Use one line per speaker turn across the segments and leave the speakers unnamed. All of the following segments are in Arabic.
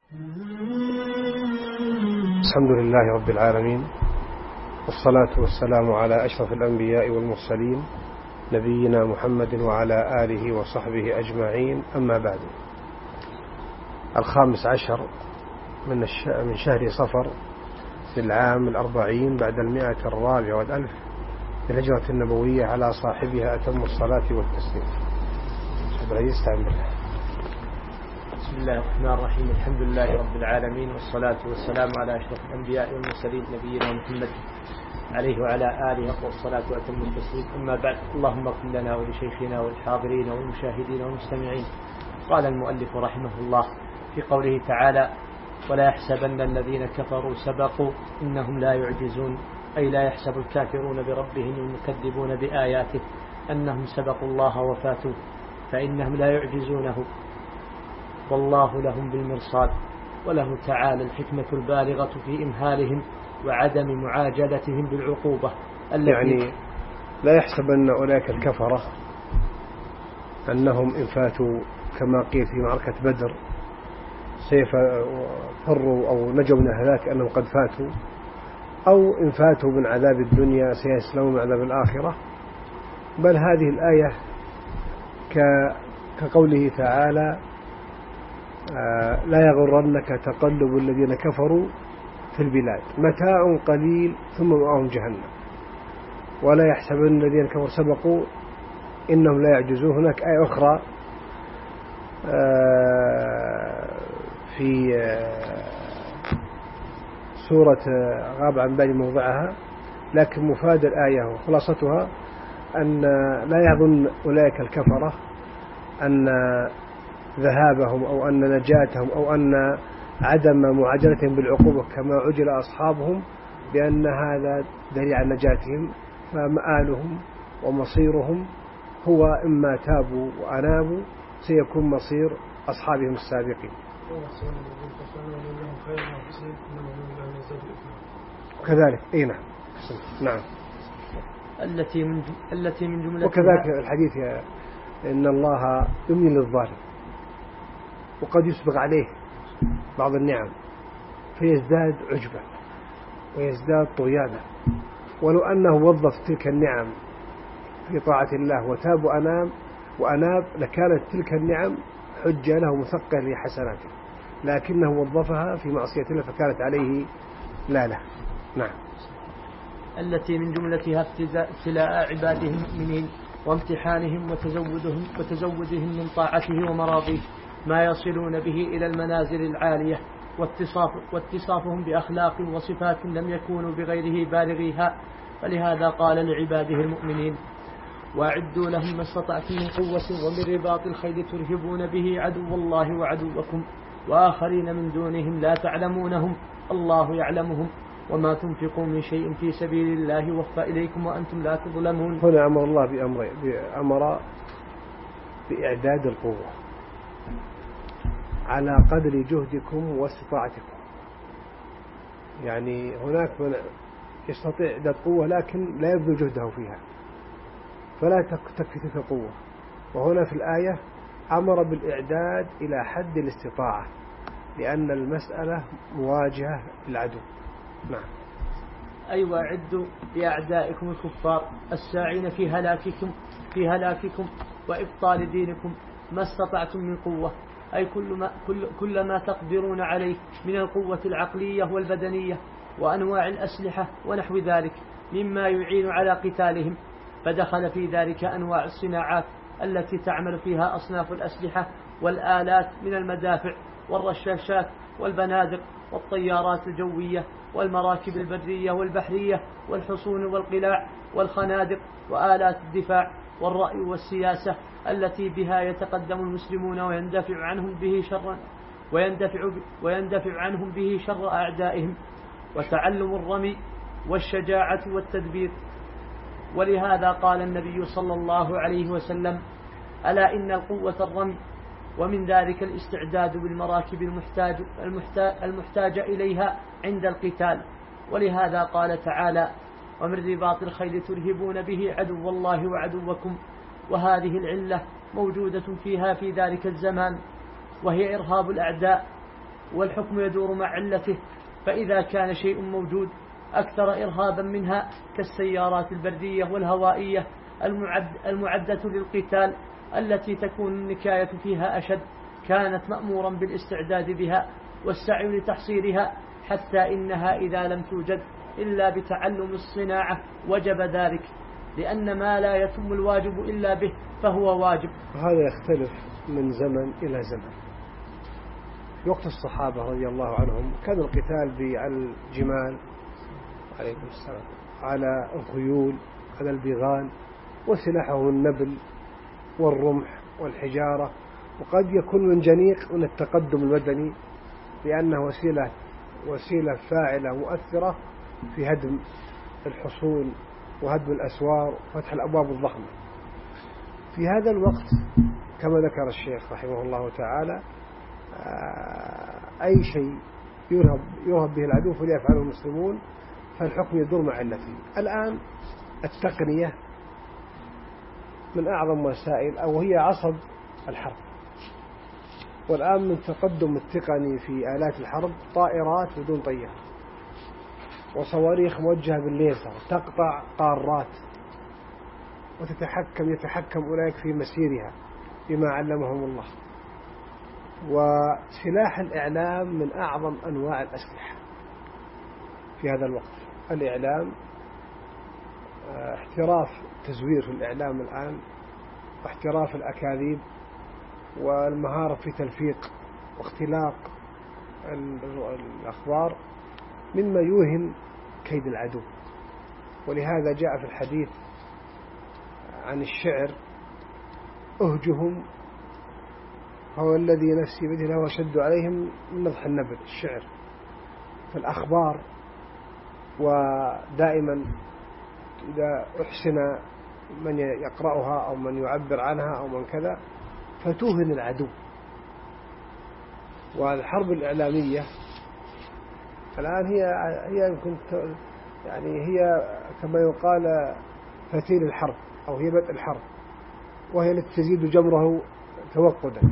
الحمد لله رب العالمين، والصلاة والسلام على أشرف الأنبياء والمرسلين نبينا محمد وعلى آله وصحبه أجمعين. أما بعد، 15 من شهر صفر في العام 40 بعد 104 للهجرة النبوية، على صاحبها أتم الصلاة والتسليم. استعن بالله.
بسم الله الرحمن الرحيم. الحمد لله رب العالمين، والصلاة والسلام على أشرف الأنبياء والمرسلين نبينا محمد عليه وعلى آله أفضل الصلاة وأتم التسليم. أما بعد، اللهم اغفر لنا ولشيخنا والحاضرين والمشاهدين والمستمعين. قال المؤلف رحمه الله في قوله تعالى: ولا يحسبن الذين كفروا سبقوا إنهم لا يعجزون، أي لا يحسب الكافرون بربهم المكذبون بآياته أنهم سبقوا الله وفاتوا، فإنهم لا يعجزونه، والله لهم بالمرصاد. وله تعالى الحكمة البالغة في إمهالهم وعدم معاجلتهم بالعقوبة
يعني لا يحسبن أولئك الكفرة أنهم إن فاتوا كما قيل في معركة بدر سيفروا أو نجوا من الهلاك أنهم قد فاتوا، أو إن فاتوا من عذاب الدنيا سيسلموا من عذاب الآخرة. بل هذه الآية كقوله تعالى: لا يغرنك تقلب الذين كفروا في البلاد متاع قليل ثم مأواهم جهنم، ولا يحسبن الذين كفروا سبقوا إنهم لا يعجزون. هناك آية أخرى في سورة غاب عن بالي موضعها، لكن مفاد الآية وخلاصتها أن لا يظن أولئك الكفرة أن ذهابهم أو أن نجاتهم أو أن عدم معاجلتهم بالعقوبة كما عجل أصحابهم بأن هذا دليل على نجاتهم، فمآلهم ومصيرهم هو إما تابوا وأنابوا سيكون مصير أصحابهم السابقين. وكذلك نعم
التي من جملتها،
وكذلك الحديث إن الله يملي للظالم وقد يسبق عليه بعض النعم فيزداد عجبا ويزداد طغيانا، ولو أنه وظف تلك النعم في طاعة الله وتاب وأناب لكانت تلك النعم حجة له مثقل لحسناته، لكنه وظفها في معصية الله فكانت عليه لا له. نعم.
التي من جملتها ابتلاء عباده المؤمنين وامتحانهم وتزودهم من طاعته ومراضيه ما يصلون به إلى المنازل العالية، واتصافهم بأخلاق وصفات لم يكونوا بغيره بالغيها. فلهذا قال لعباده المؤمنين: وأعدوا لهم ما استطعتم من قوة ومن رباط الخيل ترهبون به عدو الله وعدوكم وآخرين من دونهم لا تعلمونهم الله يعلمهم وما تنفقوا من شيء في سبيل الله يوفى إليكم وأنتم لا تظلمون.
هنا أمر الله بأمر بإعداد القوة على قدر جهدكم واستطاعتكم. يعني هناك من يستطيع إعداد قوة لكن لا يبذل جهده فيها فلا تكفي تلك القوة، وهنا في الآية أمر بالإعداد إلى حد الاستطاعة لأن المسألة مواجهة للعدو. نعم.
أي وأعدوا لأعدائكم الكفار الساعين في هلاككم وإبطال دينكم ما استطعتم من قوة، أي كل ما تقدرون عليه من القوة العقلية والبدنية وأنواع الأسلحة ونحو ذلك مما يعين على قتالهم. فدخل في ذلك أنواع الصناعات التي تعمل فيها أصناف الأسلحة والآلات من المدافع والرشاشات والبنادق والطيارات الجوية والمراكب البرية والبحرية والحصون والقلاع والخنادق وآلات الدفاع والرأي والسياسة التي بها يتقدم المسلمون ويندفع عنهم به شر أعدائهم، وتعلم الرمي والشجاعة والتدبير. ولهذا قال النبي صلى الله عليه وسلم: ألا إن القوة الرمي، ومن ذلك الاستعداد بالمراكب المحتاج إليها عند القتال. ولهذا قال تعالى: ومن رباط الخيل ترهبون به عدو الله وعدوكم. وهذه العلة موجودة فيها في ذلك الزمان، وهي إرهاب الأعداء والحكم يدور مع علته. فإذا كان شيء موجود أكثر إرهابا منها كالسيارات البرية والهوائية المعدة للقتال التي تكون النكاية فيها أشد، كانت مأمورا بالاستعداد بها والسعي لتحصيلها، حتى إنها إذا لم توجد إلا بتعلم الصناعة وجب ذلك، لأن ما لا يتم الواجب إلا به فهو واجب.
هذا يختلف من زمن إلى زمن. في وقت الصحابة رضي الله عنهم كان القتال على الجمال عليكم السلام، على الخيول، على البغال، وسلاحهم النبل والرمح والحجارة، وقد يكون من جنيق من التقدم المدني، لأنه وسيلة فاعلة مؤثرة في هدم الحصون وهدم الأسوار وفتح الأبواب الضخمة. في هذا الوقت كما ذكر الشيخ رحمه الله تعالى أي شيء يرهب به العدو فليفعله المسلمون، فالحكم يدور مع علته. الآن التقنية من أعظم وسائل أو هي عصب الحرب، والآن من تقدم التقني في آلات الحرب طائرات بدون طيار وصواريخ موجهة بالليزر تقطع قارات يتحكم أولئك في مسيرها بما علمهم الله. وسلاح الإعلام من أعظم أنواع الأسلحة في هذا الوقت. الإعلام احتراف تزوير في الإعلام الآن، واحتراف الأكاذيب، والمهارة في تلفيق واختلاق الأخبار مما يوهم كيد العدو. ولهذا جاء في الحديث عن الشعر: أهجهم هو الذي نفسي بيده له وشد عليهم من نضح النبل. الشعر في الأخبار، ودائما إذا أحسن من يقرأها أو من يعبر عنها أو من كذا فتوهن العدو. والحرب الإعلامية الآن هي يمكن يعني هي كما يقال فتيل الحرب أو هي بدء الحرب، وهي التي تزيد جمره توقدا.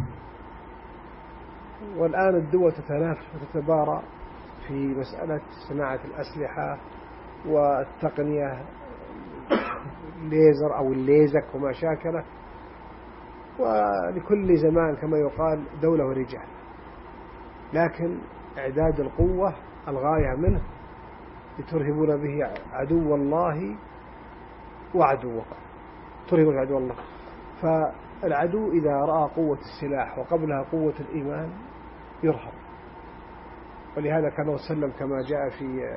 والآن الدول تتنافس وتتبارى في مسألة صناعة الأسلحة والتقنية، الليزر أو الليزك وما شاكله، ولكل زمان كما يقال دولة ورجال. لكن إعداد القوة الغاية منه لترهبون به عدو الله وعدوكم، ترهبون به عدو الله. فالعدو إذا رأى قوة السلاح وقبلها قوة الإيمان يرهب. ولهذا كان وسلم كما جاء في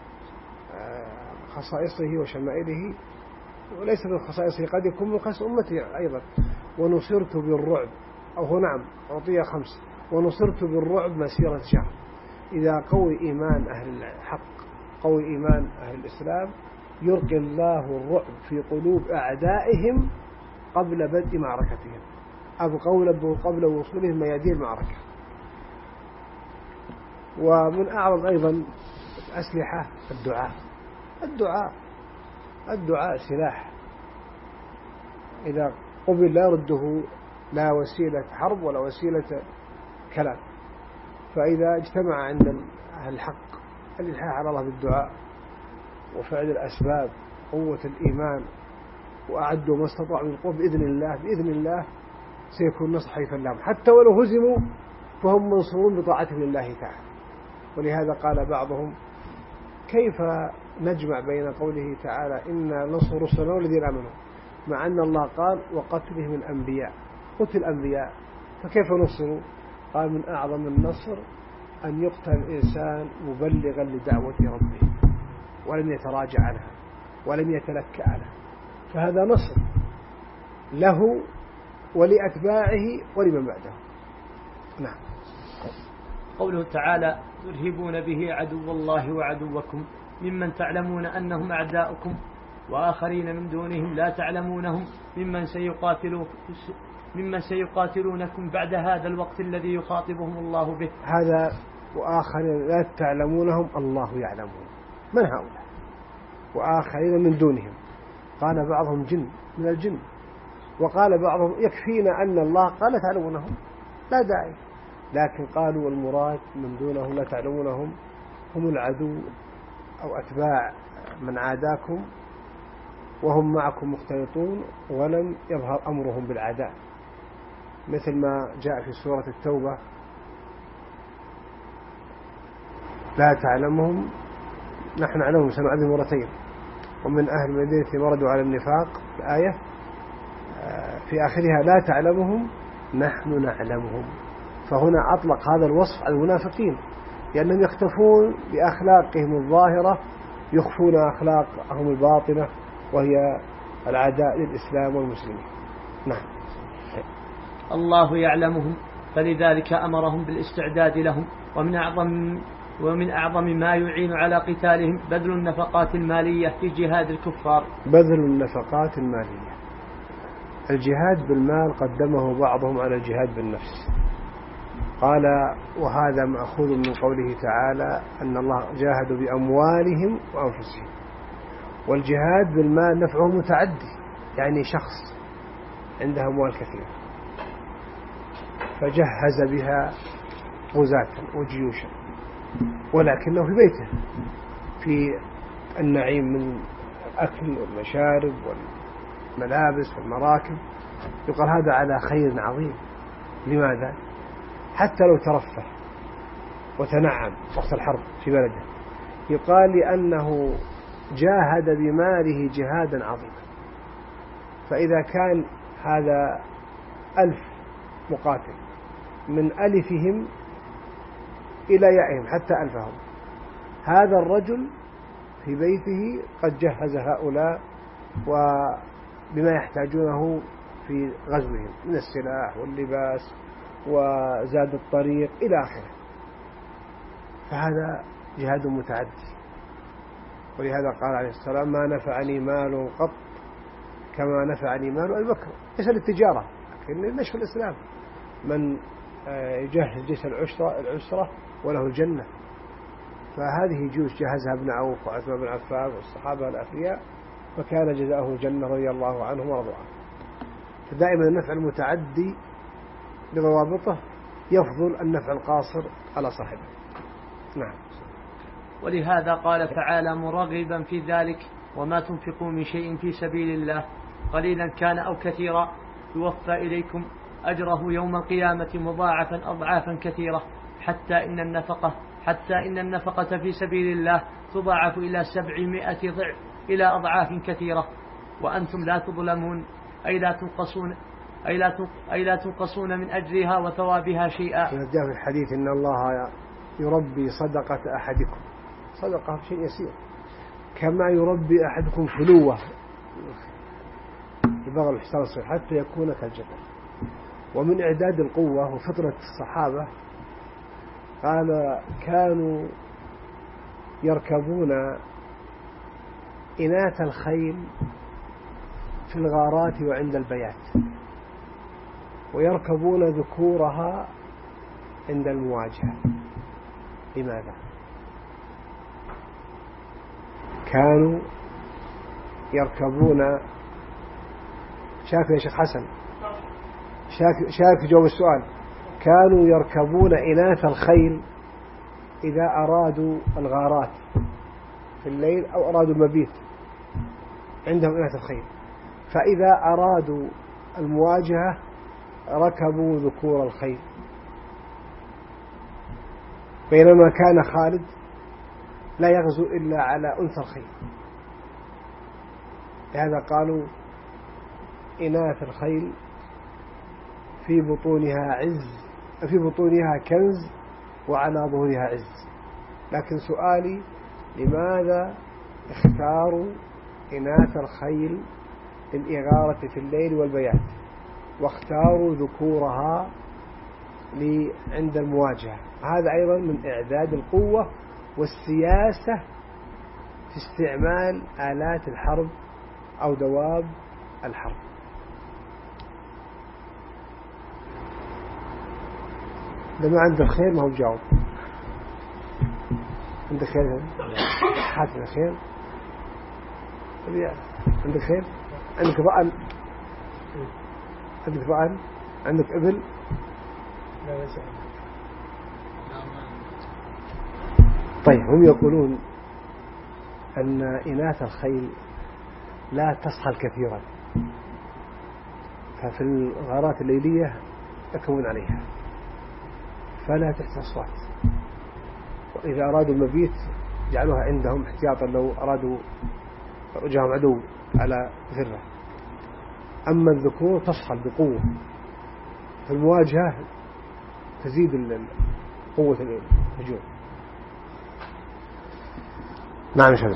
خصائصه وشمائله، وليس من خصائصه، قد يكون من خصائص أمتي أيضا: ونصرت بالرعب، أو هو نعم أعطي 5: ونصرت بالرعب مسيرة شهر. إذا قوي إيمان أهل الحق، قوي إيمان أهل الإسلام، يلقي الله الرعب في قلوب أعدائهم قبل بدء معركتهم أو قبل وصولهم ميادين المعركة. ومن أعظم أيضا الأسلحة الدعاء سلاح إذا قبل لا يرده لا وسيلة حرب ولا وسيلة كلام. فإذا اجتمع عند أهل الحق الإلحاح على الله بالدعاء وفعل الأسباب، قوة الإيمان، وأعدوا ما استطاعوا من القوة بإذن الله سيكون نصر حيث اللام. حتى ولو هزموا فهم منصورون بطاعتهم لله تعالى. ولهذا قال بعضهم: كيف نجمع بين قوله تعالى إنا ننصر رسلنا والذين آمنوا، مع أن الله قال وقتلهم الأنبياء، قتل الأنبياء، فكيف نصروا؟ قال: من أعظم النصر أن يقتل الإنسان مبلغا لدعوة ربه ولم يتراجع عنها ولم يتلكأ عنها، فهذا نصر له ولأتباعه ولمن بعده. نعم.
قوله تعالى: ترهبون به عدو الله وعدوكم ممن تعلمون أنهم أعداؤكم وآخرين من دونهم لا تعلمونهم ممن سيقاتلونكم بعد هذا الوقت الذي يخاطبهم الله به.
هذا وآخرين لا تعلمونهم الله يعلمون. من هؤلاء؟ وآخرين من دونهم. قال بعضهم جن من الجن، وقال بعضهم يكفينا أن الله قال تعلمونهم، لا داعي. لكن قالوا المراد من دونهم لا تعلمونهم هم العدو أو أتباع من عاداكم وهم معكم مختلطون ولم يظهر أمرهم بالعداء، مثل ما جاء في سورة التوبة لا تعلمهم نحن نعلمهم سنعذبهم مرتين ومن أهل المدينة مردوا على النفاق الآية في آخرها لا تعلمهم نحن نعلمهم. فهنا أطلق هذا الوصف على المنافقين لأنهم يختفون بأخلاقهم الظاهرة يخفون أخلاقهم الباطنة وهي العداء للإسلام والمسلمين. نعم.
الله يعلمهم فلذلك أمرهم بالاستعداد لهم. ومن أعظم ما يعين على قتالهم بذل النفقات المالية في جهاد الكفار.
بذل النفقات المالية، الجهاد بالمال قدمه بعضهم على الجهاد بالنفس، قال وهذا مأخوذ من قوله تعالى أن الله جاهدوا بأموالهم وأنفسهم، والجهاد بالمال نفعه متعدي، يعني شخص عنده أموال كثيرة فجهز بها غزاة وجيوشا ولكنه في بيته في النعيم من الأكل والمشارب والملابس والمراكب، يقال هذا على خير عظيم. لماذا؟ حتى لو ترفه وتنعم وقت الحرب في بلده يقال لأنه جاهد بماله جهادا عظيما. فإذا كان هذا 1000 مقاتل من ألفهم إلى يائهم حتى ألفهم، هذا الرجل في بيته قد جهز هؤلاء وبما يحتاجونه في غزوهم من السلاح واللباس وزاد الطريق إلى آخره، فهذا جهاد متعدي. ولهذا قال عليه السلام ما نفعني مال قط كما نفعني مال أبي بكر، ليس للتجارة لكن نشر الإسلام. من يجهز جيش العسرة وله الجنة، فهذه جيوش جهزها ابن عوف وعثمان بن عفان والصحابة الأثرياء فكان جزاؤه الجنة رضي الله عنهم ورضوا عنه. فدائما النفع المتعدي بضوابطه يفضل النفع القاصر على صاحبه. نعم.
ولهذا قال تعالى مرغبا في ذلك وما تنفقوا من شيء في سبيل الله قليلا كان أو كثيرا يوفى إليكم أجره يوم القيامة مضاعفا أضعافا كثيرة حتى إن النفقة في سبيل الله تضاعف إلى 700 ضعف إلى أضعاف كثيرة وأنتم لا تظلمون أي لا تنقصون من أجرها وثوابها شيئا.
جاء في الحديث إن الله يربي صدقة أحدكم، صدقة شيء يسير، كما يربي أحدكم فلوة يبغى الحصان الصغير حتى يكون كالجبل. ومن إعداد القوة وفطرة الصحابة قال كانوا يركبون إناث الخيل في الغارات وعند البيات، ويركبون ذكورها عند المواجهة. لماذا؟ كانوا يركبون شاك يا شيخ حسن شاك جواب السؤال. كانوا يركبون إناث الخيل إذا أرادوا الغارات في الليل أو أرادوا المبيت عندهم إناث الخيل، فإذا أرادوا المواجهة ركبوا ذكور الخيل، بينما كان خالد لا يغزو إلا على أنثى الخيل. لهذا قالوا إناث الخيل في بطونها كنز وعلى ظهورها عز. لكن سؤالي لماذا اختاروا إناث الخيل للإغارة في الليل والبيات واختاروا ذكورها عند المواجهة؟ هذا أيضا من إعداد القوة والسياسة في استعمال آلات الحرب أو دواب الحرب. ده ما عنده خير ما هو جاوب. عندك خير؟ حاتنا خير؟ عندك خير؟ عندك ضأن؟ عندك ضأن؟ عندك إبل؟
لا يسأل.
طيب هم يقولون أن إناث الخيل لا تصحل كثيرا، ففي الغارات الليلية يكون عليها فلا تحسن أصوات، وإذا أرادوا المبيت جعلوها عندهم احتياطا لو أرادوا جاءهم عدو على ذرة. أما الذكور تصحل بقوة في المواجهة، تزيد قوة الهجوم. نعم شباب.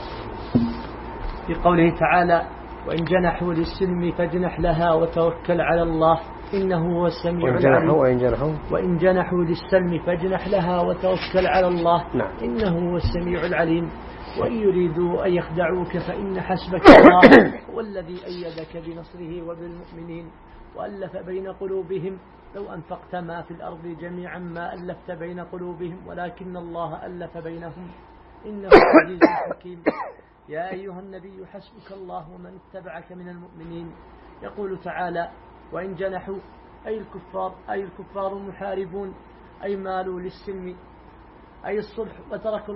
في قوله تعالى: وإن جنحوا للسلم فاجنح لها وتوكل على الله إنه هو السميع العليم. وإن جنحوا للسلم فاجنح لها وتوكل على الله إنه هو السميع العليم. وإن يريدوا أن يخدعوك فإن حسبك الله هو الذي أيدك بنصره وبالمؤمنين وألف بين قلوبهم لو أنفقت ما في الأرض جميعا ما ألفت بين قلوبهم ولكن الله ألف بينهم إنه عزيز حكيم. يا أيها النبي حسبك الله ومن اتبعك من المؤمنين. يقول تعالى: وإن جنحوا أي الكفار المحاربون أي مالوا للسلم أي الصلح وترك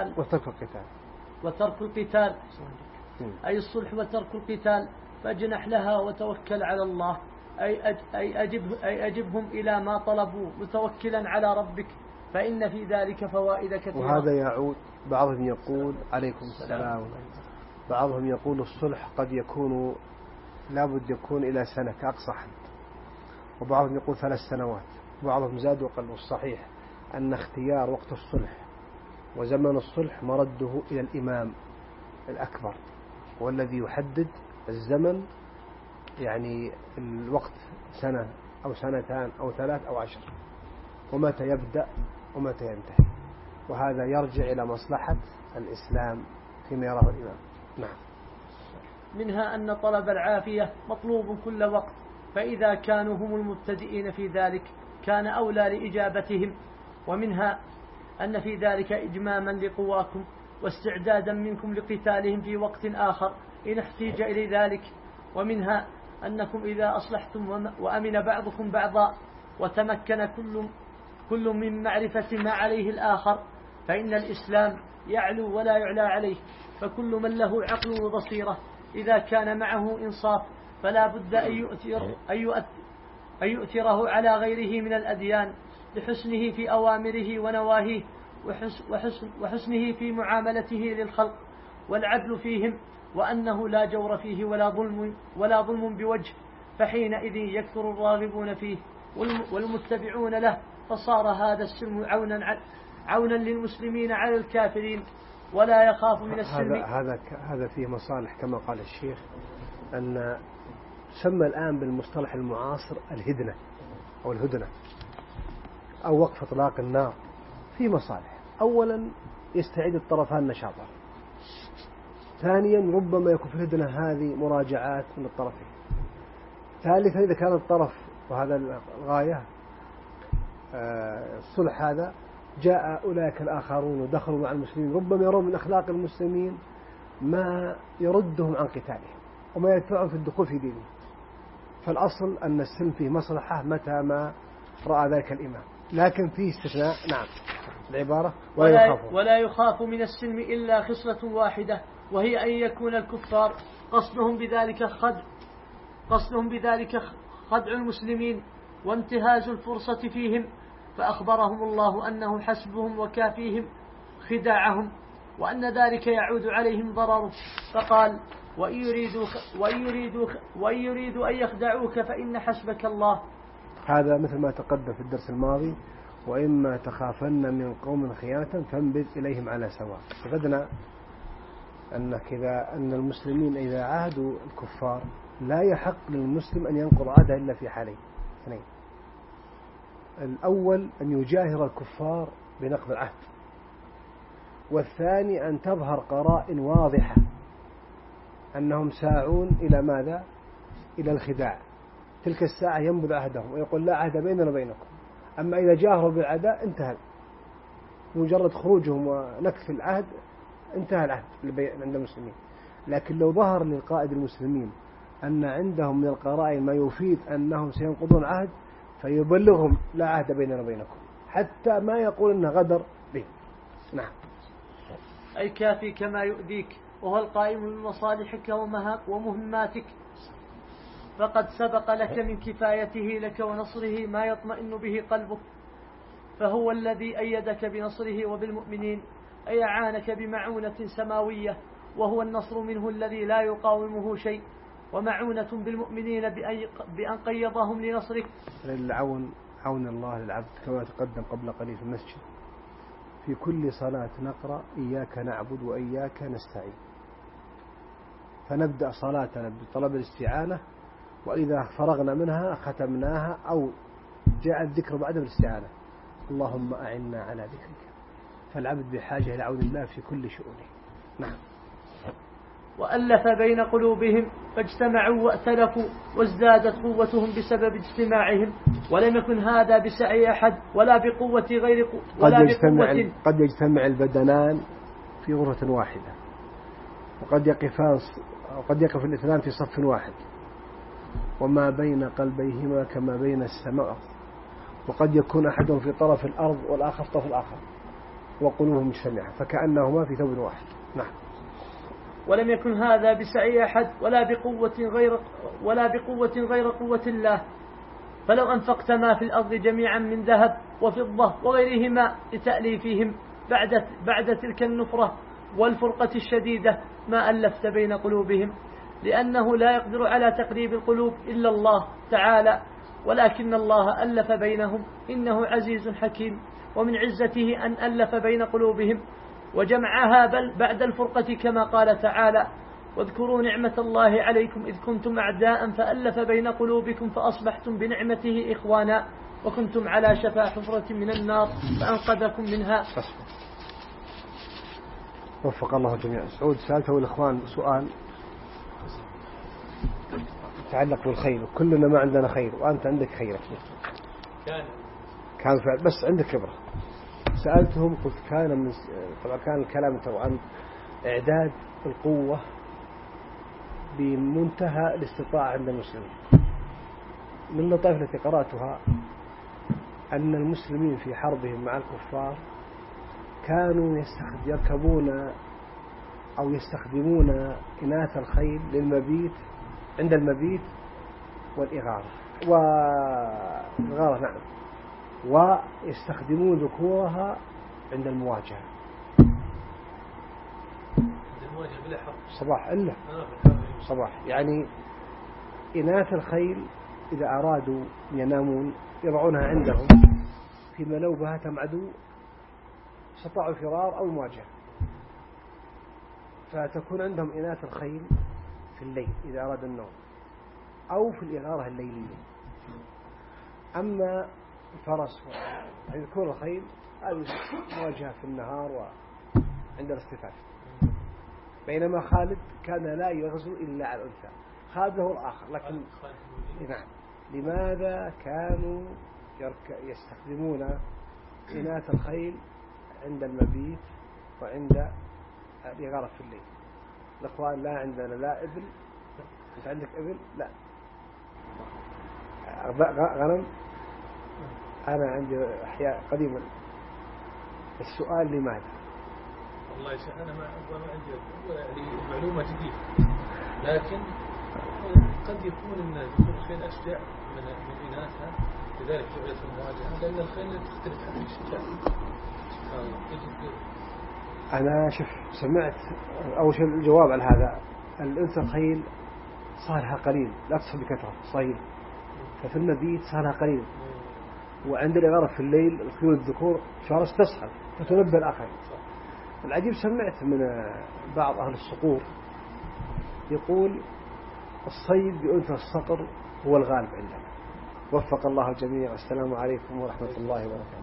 القتال أي الصلح وترك القتال فاجنح لها وتوكل على الله أي أجبهم إلى ما طلبوا متوكلا على ربك فإن في ذلك فوائد كثيرة.
وهذا يعود، بعضهم يقول عليكم السلام، بعضهم يقول الصلح قد يكون لابد يكون إلى سنة كأقصى حد، وبعضهم يقول 3 سنوات، وبعضهم زاد وقال. الصحيح أن اختيار وقت الصلح وزمن الصلح مرده إلى الإمام الأكبر والذي يحدد الزمن، يعني الوقت 1 سنة أو 2 أو 3 أو 10، ومتى يبدأ ومتى ينتهي، وهذا يرجع إلى مصلحة الإسلام فيما يراه الإمام. نعم.
منها أن طلب العافية مطلوب كل وقت، فإذا كانوا هم المبتدئين في ذلك كان أولى لإجابتهم. ومنها أن في ذلك إجماما لقواكم واستعدادا منكم لقتالهم في وقت آخر إن احتيج إلى ذلك. ومنها أنكم إذا أصلحتم وأمن بعضكم بعضا وتمكن كل من معرفة ما عليه الآخر فإن الإسلام يعلو ولا يعلى عليه، فكل من له عقل وبصيرة إذا كان معه إنصاف فلا بد أن يؤثره على غيره من الأديان لحسنه في أوامره ونواهيه وحسنه في معاملته للخلق والعدل فيهم، وأنه لا جور فيه ولا ظلم بوجه، فحينئذ يكثر الراغبون فيه والمتبعون له، فصار هذا السلم عونا للمسلمين على الكافرين ولا يخاف من السلم.
هذا فيه مصالح كما قال الشيخ، أن سمى الآن بالمصطلح المعاصر الهدنة أو الهدنة أو وقف إطلاق النار. في مصالح، أولا يستعيد الطرفان نشاطا، ثانيا ربما يكون في الهدنة هذه مراجعات من الطرفين، ثالثا إذا كان الطرف وهذا الغاية الصلح هذا جاء أولئك الآخرون ودخلوا مع المسلمين ربما يرون من أخلاق المسلمين ما يردهم عن قتالهم وما يدفعهم في الدخول في دينهم، فالأصل أن السلم فيه مصلحة متى ما رأى ذلك الإمام، لكن فيه استثناء. نعم العبارة
ولا يخاف من السلم إلا خصلة واحدة، وهي أن يكون الكفار قصدهم بذلك خدع المسلمين وانتهاز الفرصة فيهم، فأخبرهم الله أنه حسبهم وكافيهم خداعهم وأن ذلك يعود عليهم ضرره، فقال: وإن يريدوا أن يخدعوك فإن حسبك الله.
هذا مثل ما تقدم في الدرس الماضي: وإما تخافن من قوم خيانة فانبذ إليهم على سواء. فقدنا أن المسلمين إذا عاهدوا الكفار لا يحق للمسلم أن ينقض عهده إلا في حالين اثنين: الأول أن يجاهر الكفار بنقض العهد، والثاني أن تظهر قرائن واضحة أنهم ساعون إلى ماذا؟ إلى الخداع. تلك الساعة ينبذ عهدهم ويقول لا عهد بيننا وبينكم. أما إذا جاهروا بالعداء انتهى، مجرد خروجهم ونكث العهد انتهى العهد عند المسلمين. لكن لو ظهر للقائد المسلمين أن عندهم من القرائن ما يفيد أنهم سينقضون عهد فيبلغهم لا عهد بيننا وبينكم، حتى ما يقول إنه غدر به. نعم.
أي كافيك ما يؤذيك، وهو القائم بمصالحك ومهماتك، فقد سبق لك من كفايته لك ونصره ما يطمئن به قلبك، فهو الذي أيدك بنصره وبالمؤمنين، أي أعانك بمعونة سماوية، وهو النصر منه الذي لا يقاومه شيء، ومعونة بالمؤمنين بأن قيضهم لنصرك.
عون الله للعبد كما تقدم قبل قليل في المسجد، في كل صلاة نقرأ إياك نعبد وإياك نستعين، فنبدأ صلاتنا بطلب الاستعانة، وإذا فرغنا منها ختمناها أو جاء الذكر بعد الاستعانة، اللهم أعنا على ذكرك. فالعبد بحاجة إلى عون الله في كل شؤونه. نعم.
وألف بين قلوبهم فاجتمعوا وأتلفوا، وازدادت قوتهم بسبب اجتماعهم، ولم يكن هذا بسعي أحد ولا بقوة غير
قد يجتمع البدنان في غرفة واحدة، وقد يقف الاثنان في صف واحد، وما بين قلبيهما كما بين السماء، وقد يكون أحدهم في طرف الأرض والآخر في طرف الآخر، وقلوبهم مجتمعة فكأنهما في ثوب واحد. نعم.
ولم يكن هذا بسعي أحد ولا بقوة غير قوة الله، فلو أنفقت ما في الأرض جميعا من ذهب وفضة وغيرهما لتأليفهم بعد تلك النفرة والفرقة الشديدة ما ألفت بين قلوبهم، لأنه لا يقدر على تقريب القلوب إلا الله تعالى، ولكن الله ألف بينهم، إنه عزيز حكيم. ومن عزته أن ألف بين قلوبهم وجمعها بل بعد الفرقة، كما قال تعالى: واذكروا نعمة الله عليكم إذ كنتم أعداء فألف بين قلوبكم فأصبحتم بنعمته إخوانا وكنتم على شفا حفرة من النار فأنقذكم منها.
وفق الله جميعا. سعود سألته الإخوان سؤال يتعلق بالخير، كلنا ما عندنا خير وأنت عندك خير كان فعل بس عندك خبرة. سألتهم قلت طبعا كان الكلام عن إعداد القوة بمنتهى الاستطاعة عند المسلمين. من اللطائف التي قرأتها أن المسلمين في حربهم مع الكفار كانوا يستخدمون إناث الخيل للمبيت عند المبيت والإغارة نعم، ويستخدمون ذكورها عند المواجهة صباح يعني إناث الخيل إذا أرادوا ينامون يضعونها عندهم في منوبها عدو استطاعوا فرار أو المواجهة، فتكون عندهم إناث الخيل في الليل إذا أراد النوم أو في الإغارة الليلية. أما الفرس وذكور الخيل هذه مواجهة في النهار وعند الاستفاف. بينما خالد كان لا يغزو إلا على الأنثى، خالد له الآخر. لكن نعم، لماذا كانوا يستخدمون إناث الخيل عند المبيت وعند الإغارة في الليل؟ الأخوان لا عندنا لا إبل. أنت عندك إبل؟ لا. غنم؟ أنا عندي أحياء قديما. السؤال لماذا؟
والله أنا ما عندي يعني معلومة جديدة، لكن قد يكون الناس يكون الخيل أشجع من إناثها، لذلك جعلت المواجهة، لأن الخيل تختلف عن الشجاع.
أنا سمعت أول شيء الجواب على هذا. الأنثى الخيل صارها قليل، لا تصل بكثرة صيد، ففي المبيت صارها قليل، وعند الإغارة في الليل الخيول الذكور فرس تسهل فتنبه الآخر. العجيب سمعت من بعض أهل الصقور يقول الصيد بأنثى الصقر هو الغالب عندنا. وفق الله الجميع. السلام عليكم ورحمة الله وبركاته.